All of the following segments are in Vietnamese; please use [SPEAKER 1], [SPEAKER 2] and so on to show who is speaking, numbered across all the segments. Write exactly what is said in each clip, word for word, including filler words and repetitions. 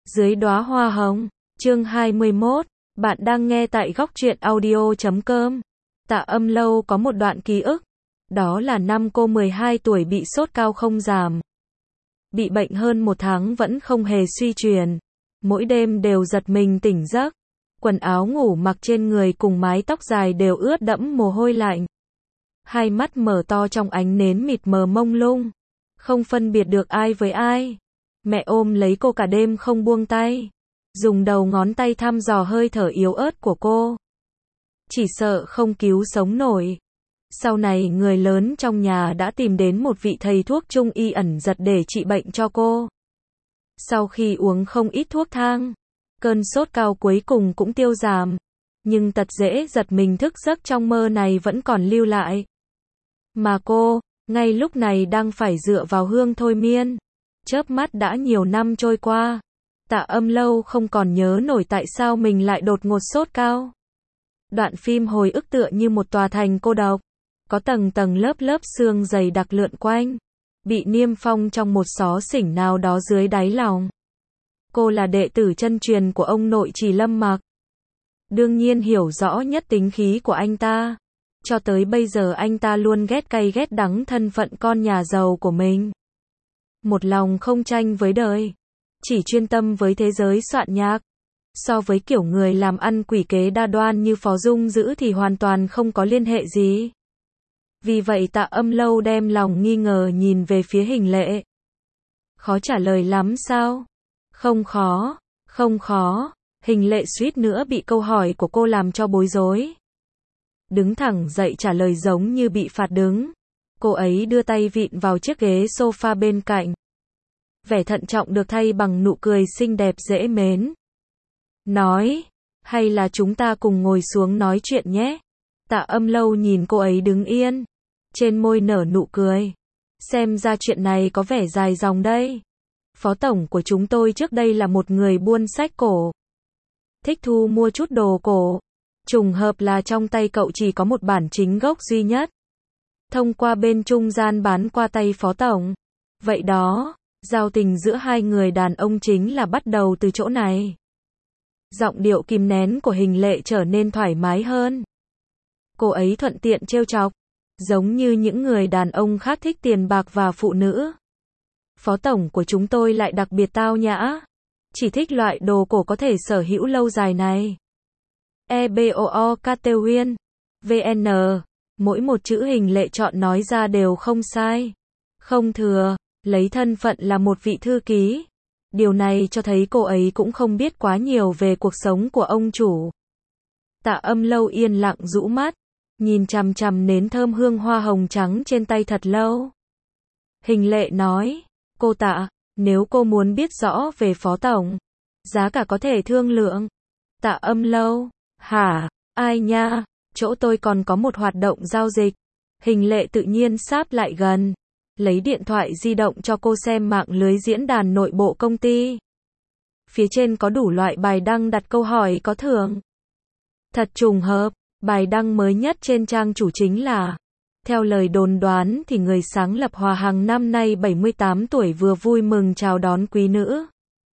[SPEAKER 1] Dưới đóa hoa hồng, chương hai mươi mốt, bạn đang nghe tại góc truyện audio chấm com. Tạ Âm Lâu có một đoạn ký ức, đó là năm cô mười hai tuổi bị sốt cao không giảm. Bị bệnh hơn một tháng vẫn không hề suy chuyển. Mỗi đêm đều giật mình tỉnh giấc. Quần áo ngủ mặc trên người cùng mái tóc dài đều ướt đẫm mồ hôi lạnh. Hai mắt mở to trong ánh nến mịt mờ mông lung. Không phân biệt được ai với ai. Mẹ ôm lấy cô cả đêm không buông tay. Dùng đầu ngón tay thăm dò hơi thở yếu ớt của cô. Chỉ sợ không cứu sống nổi. Sau này người lớn trong nhà đã tìm đến một vị thầy thuốc trung y ẩn giật để trị bệnh cho cô. Sau khi uống không ít thuốc thang, cơn sốt cao cuối cùng cũng tiêu giảm. Nhưng tật dễ giật mình thức giấc trong mơ này vẫn còn lưu lại. Mà cô, ngay lúc này đang phải dựa vào hương thôi miên. Chớp mắt đã nhiều năm trôi qua. Tạ Âm Lâu không còn nhớ nổi tại sao mình lại đột ngột sốt cao. Đoạn phim hồi ức tựa như một tòa thành cô độc. Có tầng tầng lớp lớp xương dày đặc lượn quanh. Bị niêm phong trong một xó xỉnh nào đó dưới đáy lòng. Cô là đệ tử chân truyền của ông nội Trì Lâm Mặc. Đương nhiên hiểu rõ nhất tính khí của anh ta. Cho tới bây giờ anh ta luôn ghét cay ghét đắng thân phận con nhà giàu của mình. Một lòng không tranh với đời. Chỉ chuyên tâm với thế giới soạn nhạc. So với kiểu người làm ăn quỷ kế đa đoan như Phó Dung Dữ thì hoàn toàn không có liên hệ gì. Vì vậy Tạ Âm Lâu đem lòng nghi ngờ nhìn về phía Hình Lệ. Khó trả lời lắm sao? Không khó, không khó. Hình Lệ suýt nữa bị câu hỏi của cô làm cho bối rối. Đứng thẳng dậy trả lời giống như bị phạt đứng. Cô ấy đưa tay vịn vào chiếc ghế sofa bên cạnh. Vẻ thận trọng được thay bằng nụ cười xinh đẹp dễ mến. Nói, hay là chúng ta cùng ngồi xuống nói chuyện nhé. Tạ Âm Lâu nhìn cô ấy đứng yên. Trên môi nở nụ cười. Xem ra chuyện này có vẻ dài dòng đây. Phó tổng của chúng tôi trước đây là một người buôn sách cổ. Thích thu mua chút đồ cổ. Trùng hợp là trong tay cậu chỉ có một bản chính gốc duy nhất. Thông qua bên trung gian bán qua tay phó tổng. Vậy đó, giao tình giữa hai người đàn ông chính là bắt đầu từ chỗ này. Giọng điệu kìm nén của Hình Lệ trở nên thoải mái hơn. Cô ấy thuận tiện trêu chọc. Giống như những người đàn ông khác thích tiền bạc và phụ nữ. Phó tổng của chúng tôi lại đặc biệt tao nhã. Chỉ thích loại đồ cổ có thể sở hữu lâu dài này. E B O O Catewin. V N. Mỗi một chữ Hình Lệ chọn nói ra đều không sai. Không thừa. Lấy thân phận là một vị thư ký. Điều này cho thấy cô ấy cũng không biết quá nhiều về cuộc sống của ông chủ. Tạ Âm Lâu yên lặng rũ mắt. Nhìn chằm chằm nến thơm hương hoa hồng trắng trên tay thật lâu. Hình Lệ nói, cô Tạ, nếu cô muốn biết rõ về phó tổng, giá cả có thể thương lượng. Tạ Âm Lâu, hả, ai nha, chỗ tôi còn có một hoạt động giao dịch. Hình Lệ tự nhiên sáp lại gần, lấy điện thoại di động cho cô xem mạng lưới diễn đàn nội bộ công ty. Phía trên có đủ loại bài đăng đặt câu hỏi có thưởng. Thật trùng hợp. Bài đăng mới nhất trên trang chủ chính là, theo lời đồn đoán thì người sáng lập Hòa Hằng năm nay bảy mươi tám tuổi vừa vui mừng chào đón quý nữ.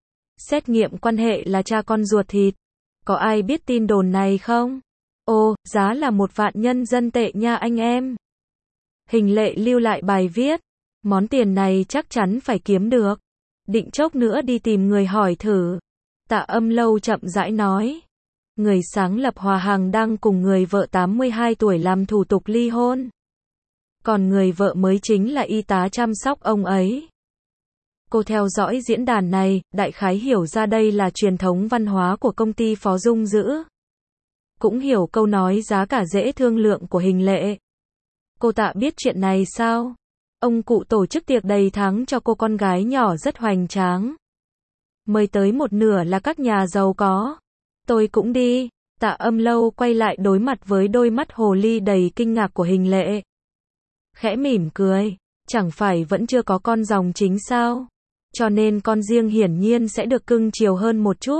[SPEAKER 1] Xét nghiệm quan hệ là cha con ruột thịt. Có ai biết tin đồn này không? Ồ, giá là một vạn nhân dân tệ nha anh em. Hình Lệ lưu lại bài viết. Món tiền này chắc chắn phải kiếm được. Định chốc nữa đi tìm người hỏi thử. Tạ Âm Lâu chậm rãi nói. Người sáng lập Hòa Hằng đang cùng người vợ tám mươi hai tuổi làm thủ tục ly hôn. Còn người vợ mới chính là y tá chăm sóc ông ấy. Cô theo dõi diễn đàn này, đại khái hiểu ra đây là truyền thống văn hóa của công ty Phó Dung Dữ. Cũng hiểu câu nói giá cả dễ thương lượng của Hình Lệ. Cô Tạ biết chuyện này sao? Ông cụ tổ chức tiệc đầy tháng cho cô con gái nhỏ rất hoành tráng. Mời tới một nửa là các nhà giàu có. Tôi cũng đi. Tạ Âm Lâu quay lại đối mặt với đôi mắt hồ ly đầy kinh ngạc của Hình Lệ. Khẽ mỉm cười. Chẳng phải vẫn chưa có con dòng chính sao? Cho nên con riêng hiển nhiên sẽ được cưng chiều hơn một chút.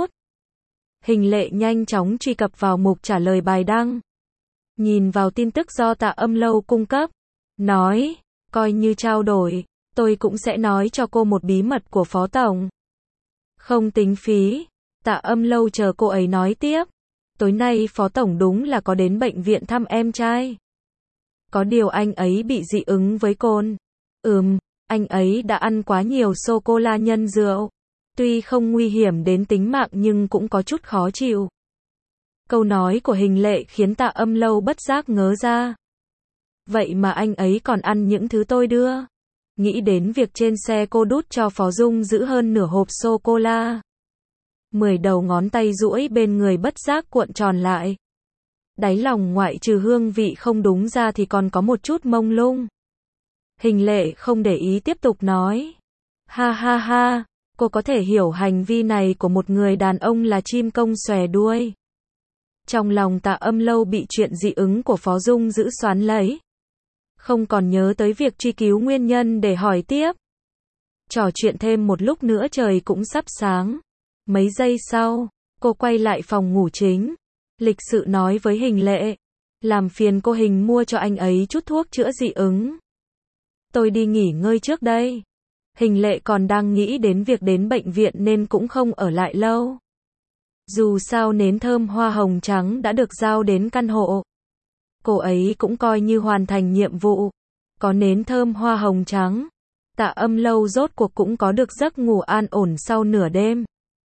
[SPEAKER 1] Hình Lệ nhanh chóng truy cập vào mục trả lời bài đăng. Nhìn vào tin tức do Tạ Âm Lâu cung cấp. Nói, coi như trao đổi, tôi cũng sẽ nói cho cô một bí mật của Phó Tổng. Không tính phí. Tạ Âm Lâu chờ cô ấy nói tiếp. Tối nay Phó Tổng đúng là có đến bệnh viện thăm em trai. Có điều anh ấy bị dị ứng với cồn. Ừm, anh ấy đã ăn quá nhiều sô-cô-la nhân rượu. Tuy không nguy hiểm đến tính mạng nhưng cũng có chút khó chịu. Câu nói của Hình Lệ khiến Tạ Âm Lâu bất giác ngớ ra. Vậy mà anh ấy còn ăn những thứ tôi đưa. Nghĩ đến việc trên xe cô đút cho Phó Dung giữ hơn nửa hộp sô-cô-la. Mười đầu ngón tay duỗi bên người bất giác cuộn tròn lại. Đáy lòng ngoại trừ hương vị không đúng ra thì còn có một chút mông lung. Hình Lệ không để ý tiếp tục nói. Ha ha ha, cô có thể hiểu hành vi này của một người đàn ông là chim công xòe đuôi. Trong lòng Tạ Âm Lâu bị chuyện dị ứng của Phó Dung giữ xoắn lấy. Không còn nhớ tới việc truy cứu nguyên nhân để hỏi tiếp. Trò chuyện thêm một lúc nữa trời cũng sắp sáng. Mấy giây sau, cô quay lại phòng ngủ chính. Lịch sự nói với Hình Lệ. Làm phiền cô Hình mua cho anh ấy chút thuốc chữa dị ứng. Tôi đi nghỉ ngơi trước đây. Hình Lệ còn đang nghĩ đến việc đến bệnh viện nên cũng không ở lại lâu. Dù sao nến thơm hoa hồng trắng đã được giao đến căn hộ. Cô ấy cũng coi như hoàn thành nhiệm vụ. Có nến thơm hoa hồng trắng. Tạ Âm Lâu rốt cuộc cũng có được giấc ngủ an ổn sau nửa đêm.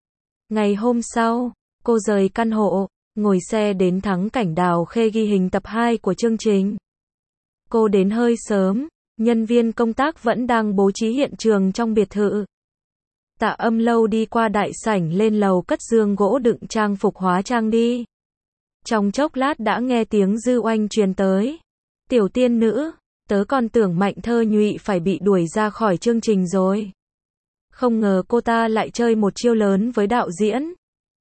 [SPEAKER 1] Ngày hôm sau, cô rời căn hộ, ngồi xe đến Thắng Cảnh Đào Khê ghi hình tập hai của chương trình. Cô đến hơi sớm, nhân viên công tác vẫn đang bố trí hiện trường trong biệt thự. Tạ Âm Lâu đi qua đại sảnh lên lầu cất giường gỗ đựng trang phục hóa trang đi. Trong chốc lát đã nghe tiếng Dư Oanh truyền tới. Tiểu tiên nữ, tớ còn tưởng Mạnh Thơ Nhụy phải bị đuổi ra khỏi chương trình rồi. Không ngờ cô ta lại chơi một chiêu lớn với đạo diễn.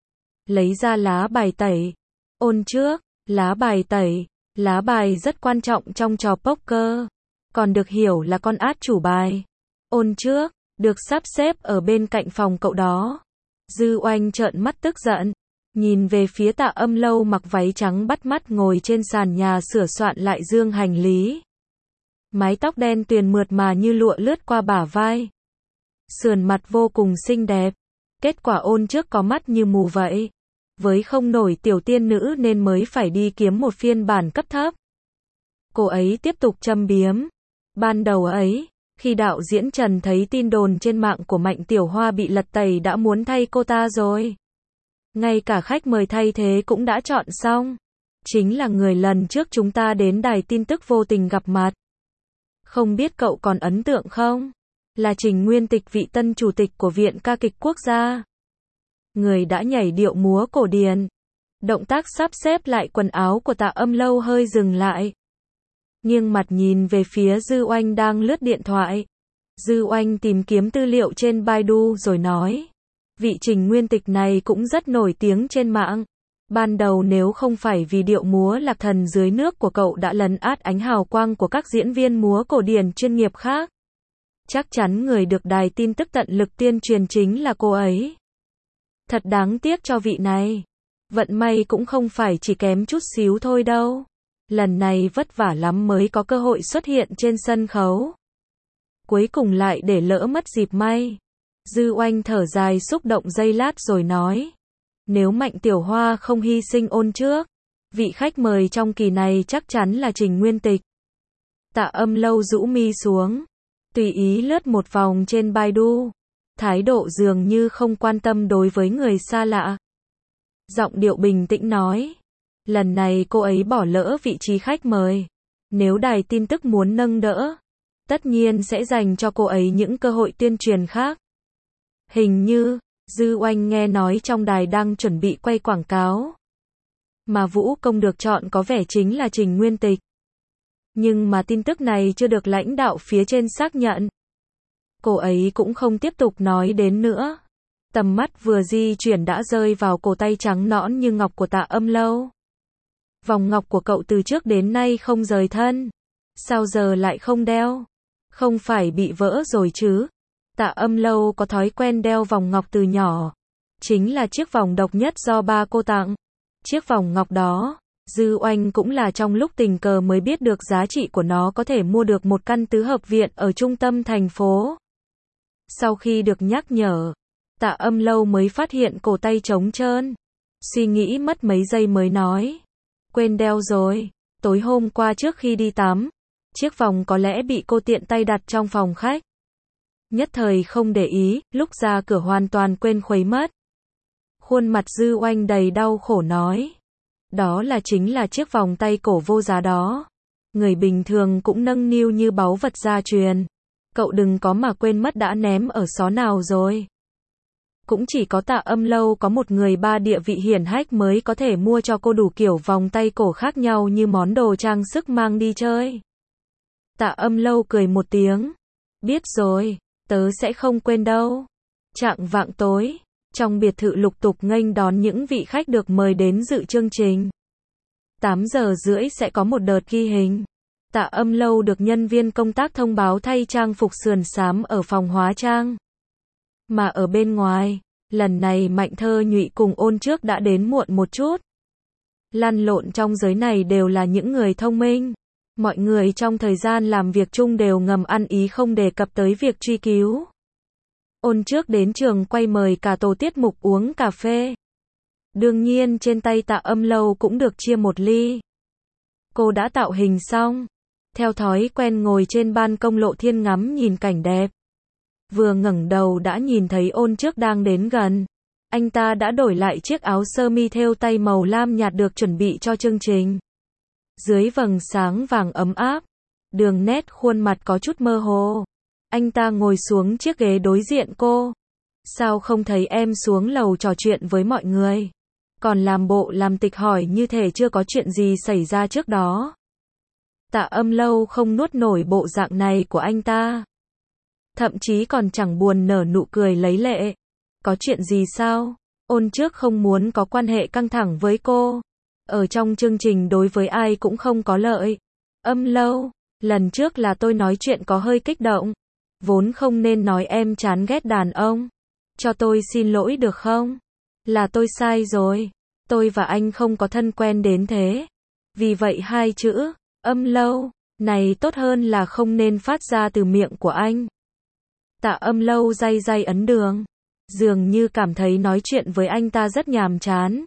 [SPEAKER 1] Lấy ra lá bài tẩy. Ôn trước, lá bài tẩy. Lá bài rất quan trọng trong trò poker. Còn được hiểu là con át chủ bài. Ôn trước, được sắp xếp ở bên cạnh phòng cậu đó. Dư Oanh trợn mắt tức giận. Nhìn về phía Tạ Âm Lâu mặc váy trắng bắt mắt ngồi trên sàn nhà sửa soạn lại dương hành lý. Mái tóc đen tuyền mượt mà như lụa lướt qua bả vai. Sườn mặt vô cùng xinh đẹp. Kết quả Ôn trước có mắt như mù vậy. Với không nổi tiểu tiên nữ nên mới phải đi kiếm một phiên bản cấp thấp. Cô ấy tiếp tục châm biếm. Ban đầu ấy, khi đạo diễn Trần thấy tin đồn trên mạng của Mạnh Tiểu Hoa bị lật tẩy đã muốn thay cô ta rồi. Ngay cả khách mời thay thế cũng đã chọn xong. Chính là người lần trước chúng ta đến đài tin tức vô tình gặp mặt. Không biết cậu còn ấn tượng không? Là Trình Nguyên Tịch, vị tân chủ tịch của Viện Ca kịch Quốc gia. Người đã nhảy điệu múa cổ điển. Động tác sắp xếp lại quần áo của Tạ Âm Lâu hơi dừng lại. Nghiêng mặt nhìn về phía Dư Oanh đang lướt điện thoại. Dư Oanh tìm kiếm tư liệu trên Baidu rồi nói. Vị Trình Nguyên Tịch này cũng rất nổi tiếng trên mạng. Ban đầu nếu không phải vì điệu múa Lạc Thần dưới nước của cậu đã lấn át ánh hào quang của các diễn viên múa cổ điển chuyên nghiệp khác. Chắc chắn người được đài tin tức tận lực tuyên truyền chính là cô ấy. Thật đáng tiếc cho vị này. Vận may cũng không phải chỉ kém chút xíu thôi đâu. Lần này vất vả lắm mới có cơ hội xuất hiện trên sân khấu. Cuối cùng lại để lỡ mất dịp may. Dư Oanh thở dài xúc động giây lát rồi nói. Nếu Mạnh Tiểu Hoa không hy sinh Ôn trước, vị khách mời trong kỳ này chắc chắn là Trình Nguyên Tịch. Tạ Âm Lâu rũ mi xuống. Tùy ý lướt một vòng trên Baidu. Thái độ dường như không quan tâm đối với người xa lạ. Giọng điệu bình tĩnh nói. Lần này cô ấy bỏ lỡ vị trí khách mời. Nếu đài tin tức muốn nâng đỡ, tất nhiên sẽ dành cho cô ấy những cơ hội tuyên truyền khác. Hình như, Dư Oanh nghe nói trong đài đang chuẩn bị quay quảng cáo. Mà vũ công được chọn có vẻ chính là Trình Nguyên Tịch. Nhưng mà tin tức này chưa được lãnh đạo phía trên xác nhận. Cô ấy cũng không tiếp tục nói đến nữa. Tầm mắt vừa di chuyển đã rơi vào cổ tay trắng nõn như ngọc của Tạ Âm Lâu. Vòng ngọc của cậu từ trước đến nay không rời thân. Sao giờ lại không đeo? Không phải bị vỡ rồi chứ? Tạ Âm Lâu có thói quen đeo vòng ngọc từ nhỏ. Chính là chiếc vòng độc nhất do ba cô tặng. Chiếc vòng ngọc đó, Dư Oanh cũng là trong lúc tình cờ mới biết được giá trị của nó có thể mua được một căn tứ hợp viện ở trung tâm thành phố. Sau khi được nhắc nhở, Tạ Âm Lâu mới phát hiện cổ tay trống trơn. Suy nghĩ mất mấy giây mới nói. Quên đeo rồi. Tối hôm qua trước khi đi tắm, chiếc vòng có lẽ bị cô tiện tay đặt trong phòng khách. Nhất thời không để ý, lúc ra cửa hoàn toàn quên khuấy mất. Khuôn mặt Dư Oanh đầy đau khổ nói. Đó là chính là chiếc vòng tay cổ vô giá đó. Người bình thường cũng nâng niu như báu vật gia truyền. Cậu đừng có mà quên mất đã ném ở xó nào rồi. Cũng chỉ có Tạ Âm Lâu có một người ba địa vị hiển hách mới có thể mua cho cô đủ kiểu vòng tay cổ khác nhau như món đồ trang sức mang đi chơi. Tạ Âm Lâu cười một tiếng. Biết rồi, tớ sẽ không quên đâu. Chạng vạng tối, trong biệt thự lục tục nghênh đón những vị khách được mời đến dự chương trình. tám giờ rưỡi sẽ có một đợt ghi hình. Tạ Âm Lâu được nhân viên công tác thông báo thay trang phục sườn xám ở phòng hóa trang. Mà ở bên ngoài, lần này Mạnh Thơ Nhụy cùng Ôn Trước đã đến muộn một chút. Lăn lộn trong giới này đều là những người thông minh. Mọi người trong thời gian làm việc chung đều ngầm ăn ý không đề cập tới việc truy cứu. Ôn Trước đến trường quay mời cả tổ tiết mục uống cà phê. Đương nhiên trên tay Tạ Âm Lâu cũng được chia một ly. Cô đã tạo hình xong. Theo thói quen ngồi trên ban công lộ thiên ngắm nhìn cảnh đẹp. Vừa ngẩng đầu đã nhìn thấy Ôn Trước đang đến gần. Anh ta đã đổi lại chiếc áo sơ mi thêu tay màu lam nhạt được chuẩn bị cho chương trình. Dưới vầng sáng vàng ấm áp, đường nét khuôn mặt có chút mơ hồ. Anh ta ngồi xuống chiếc ghế đối diện cô. Sao không thấy em xuống lầu trò chuyện với mọi người? Còn làm bộ làm tịch hỏi như thể chưa có chuyện gì xảy ra trước đó. Tạ Âm Lâu không nuốt nổi bộ dạng này của anh ta. Thậm chí còn chẳng buồn nở nụ cười lấy lệ. Có chuyện gì sao? Ôn Trước không muốn có quan hệ căng thẳng với cô. Ở trong chương trình đối với ai cũng không có lợi. Âm Lâu, lần trước là tôi nói chuyện có hơi kích động. Vốn không nên nói em chán ghét đàn ông. Cho tôi xin lỗi được không? Là tôi sai rồi. Tôi và anh không có thân quen đến thế. Vì vậy hai chữ, Âm Lâu, này tốt hơn là không nên phát ra từ miệng của anh. Tạ Âm Lâu day day ấn đường. Dường như cảm thấy nói chuyện với anh ta rất nhàm chán.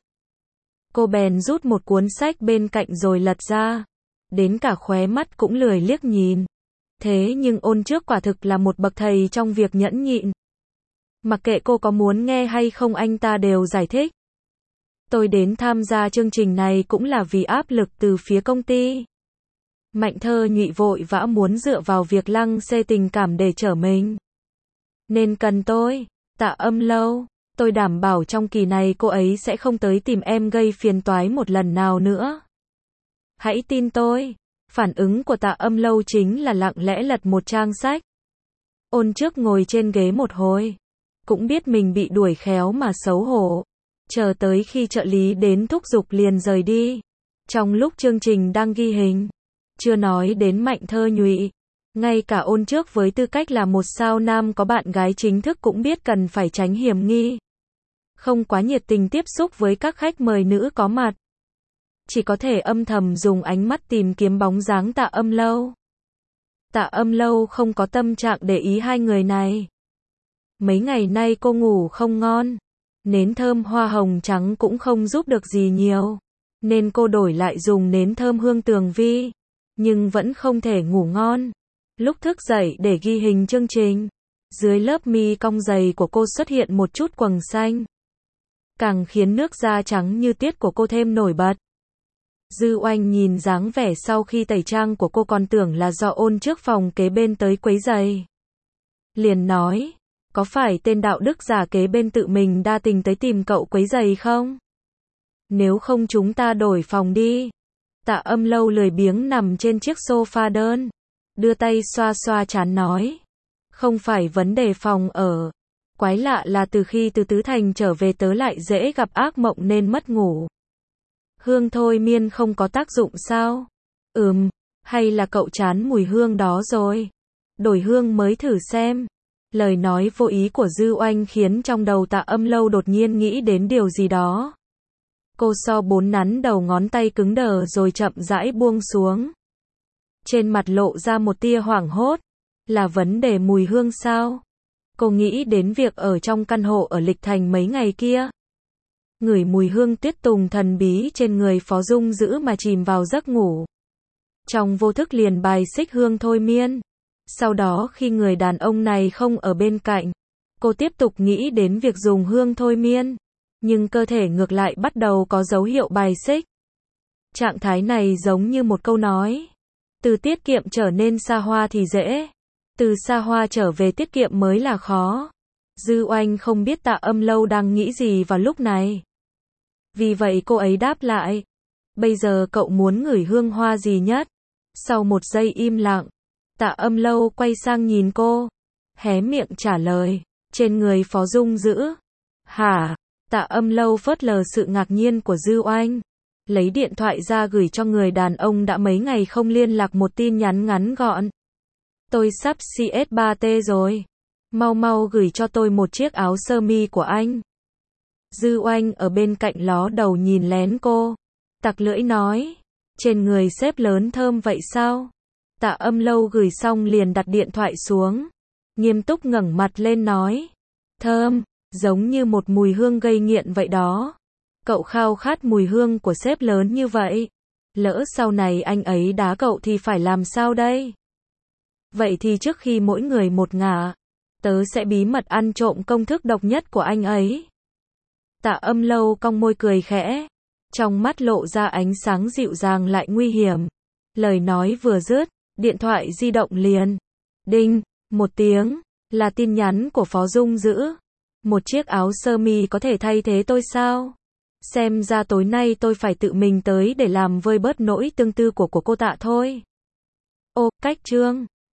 [SPEAKER 1] Cô bèn rút một cuốn sách bên cạnh rồi lật ra. Đến cả khóe mắt cũng lười liếc nhìn. Thế nhưng Ôn Trước quả thực là một bậc thầy trong việc nhẫn nhịn. Mặc kệ cô có muốn nghe hay không anh ta đều giải thích. Tôi đến tham gia chương trình này cũng là vì áp lực từ phía công ty. Mạnh Thơ Nhụy vội vã muốn dựa vào việc lăng xê tình cảm để trở mình. Nên cần tôi. Tạ Âm Lâu, tôi đảm bảo trong kỳ này cô ấy sẽ không tới tìm em gây phiền toái một lần nào nữa. Hãy tin tôi. Phản ứng của Tạ Âm Lâu chính là lặng lẽ lật một trang sách. Ôn Trước ngồi trên ghế một hồi. Cũng biết mình bị đuổi khéo mà xấu hổ. Chờ tới khi trợ lý đến thúc giục liền rời đi. Trong lúc chương trình đang ghi hình. Chưa nói đến Mạnh Thơ Nhụy. Ngay cả Ôn Trước với tư cách là một sao nam có bạn gái chính thức cũng biết cần phải tránh hiểm nghi. Không quá nhiệt tình tiếp xúc với các khách mời nữ có mặt. Chỉ có thể âm thầm dùng ánh mắt tìm kiếm bóng dáng Tạ Âm Lâu. Tạ Âm Lâu không có tâm trạng để ý hai người này. Mấy ngày nay cô ngủ không ngon. Nến thơm hoa hồng trắng cũng không giúp được gì nhiều. Nên cô đổi lại dùng nến thơm hương tường vi. Nhưng vẫn không thể ngủ ngon. Lúc thức dậy để ghi hình chương trình, dưới lớp mi cong dày của cô xuất hiện một chút quầng xanh. Càng khiến nước da trắng như tiết của cô thêm nổi bật. Dư Oanh nhìn dáng vẻ sau khi tẩy trang của cô còn tưởng là do Ôn Trước phòng kế bên tới quấy giày. Liền nói, có phải tên đạo đức giả kế bên tự mình đa tình tới tìm cậu quấy giày không? Nếu không chúng ta đổi phòng đi. Tạ Âm Lâu lười biếng nằm trên chiếc sofa đơn. Đưa tay xoa xoa trán nói. Không phải vấn đề phòng ở. Quái lạ là từ khi từ Tứ Thành trở về tớ lại dễ gặp ác mộng nên mất ngủ. Hương thôi miên không có tác dụng sao? Ừm, hay là cậu chán mùi hương đó rồi? Đổi hương mới thử xem. Lời nói vô ý của Dư Oanh khiến trong đầu Tạ Âm Lâu đột nhiên nghĩ đến điều gì đó. Cô so bốn nắn đầu ngón tay cứng đờ rồi chậm rãi buông xuống. Trên mặt lộ ra một tia hoảng hốt. Là vấn đề mùi hương sao? Cô nghĩ đến việc ở trong căn hộ ở Lịch Thành mấy ngày kia. Ngửi mùi hương tuyết tùng thần bí trên người Phó Dung Dữ mà chìm vào giấc ngủ. Trong vô thức liền bài xích hương thôi miên. Sau đó khi người đàn ông này không ở bên cạnh, cô tiếp tục nghĩ đến việc dùng hương thôi miên. Nhưng cơ thể ngược lại bắt đầu có dấu hiệu bài xích. Trạng thái này giống như một câu nói. Từ tiết kiệm trở nên xa hoa thì dễ. Từ xa hoa trở về tiết kiệm mới là khó. Dư Oanh không biết Tạ Âm Lâu đang nghĩ gì vào lúc này. Vì vậy cô ấy đáp lại. Bây giờ cậu muốn ngửi hương hoa gì nhất? Sau một giây im lặng, Tạ Âm Lâu quay sang nhìn cô. Hé miệng trả lời. Trên người Phó Dung Dữ. Hả? Tạ Âm Lâu phớt lờ sự ngạc nhiên của Dư Oanh. Lấy điện thoại ra gửi cho người đàn ông đã mấy ngày không liên lạc một tin nhắn ngắn gọn. Tôi sắp xê ét ba T rồi. Mau mau gửi cho tôi một chiếc áo sơ mi của anh. Dư Oanh ở bên cạnh ló đầu nhìn lén cô. Tặc lưỡi nói. Trên người sếp lớn thơm vậy sao? Tạ Âm Lâu gửi xong liền đặt điện thoại xuống. Nghiêm túc ngẩng mặt lên nói. Thơm, giống như một mùi hương gây nghiện vậy đó. Cậu khao khát mùi hương của sếp lớn như vậy. Lỡ sau này anh ấy đá cậu thì phải làm sao đây? Vậy thì trước khi mỗi người một ngả, tớ sẽ bí mật ăn trộm công thức độc nhất của anh ấy. Tạ Âm Lâu cong môi cười khẽ. Trong mắt lộ ra ánh sáng dịu dàng lại nguy hiểm. Lời nói vừa dứt, điện thoại di động liền. Đinh, một tiếng, là tin nhắn của Phó Dung Dữ. Một chiếc áo sơ mi có thể thay thế tôi sao? Xem ra tối nay tôi phải tự mình tới để làm vơi bớt nỗi tương tư của của cô Tạ thôi. Ô, cách chương.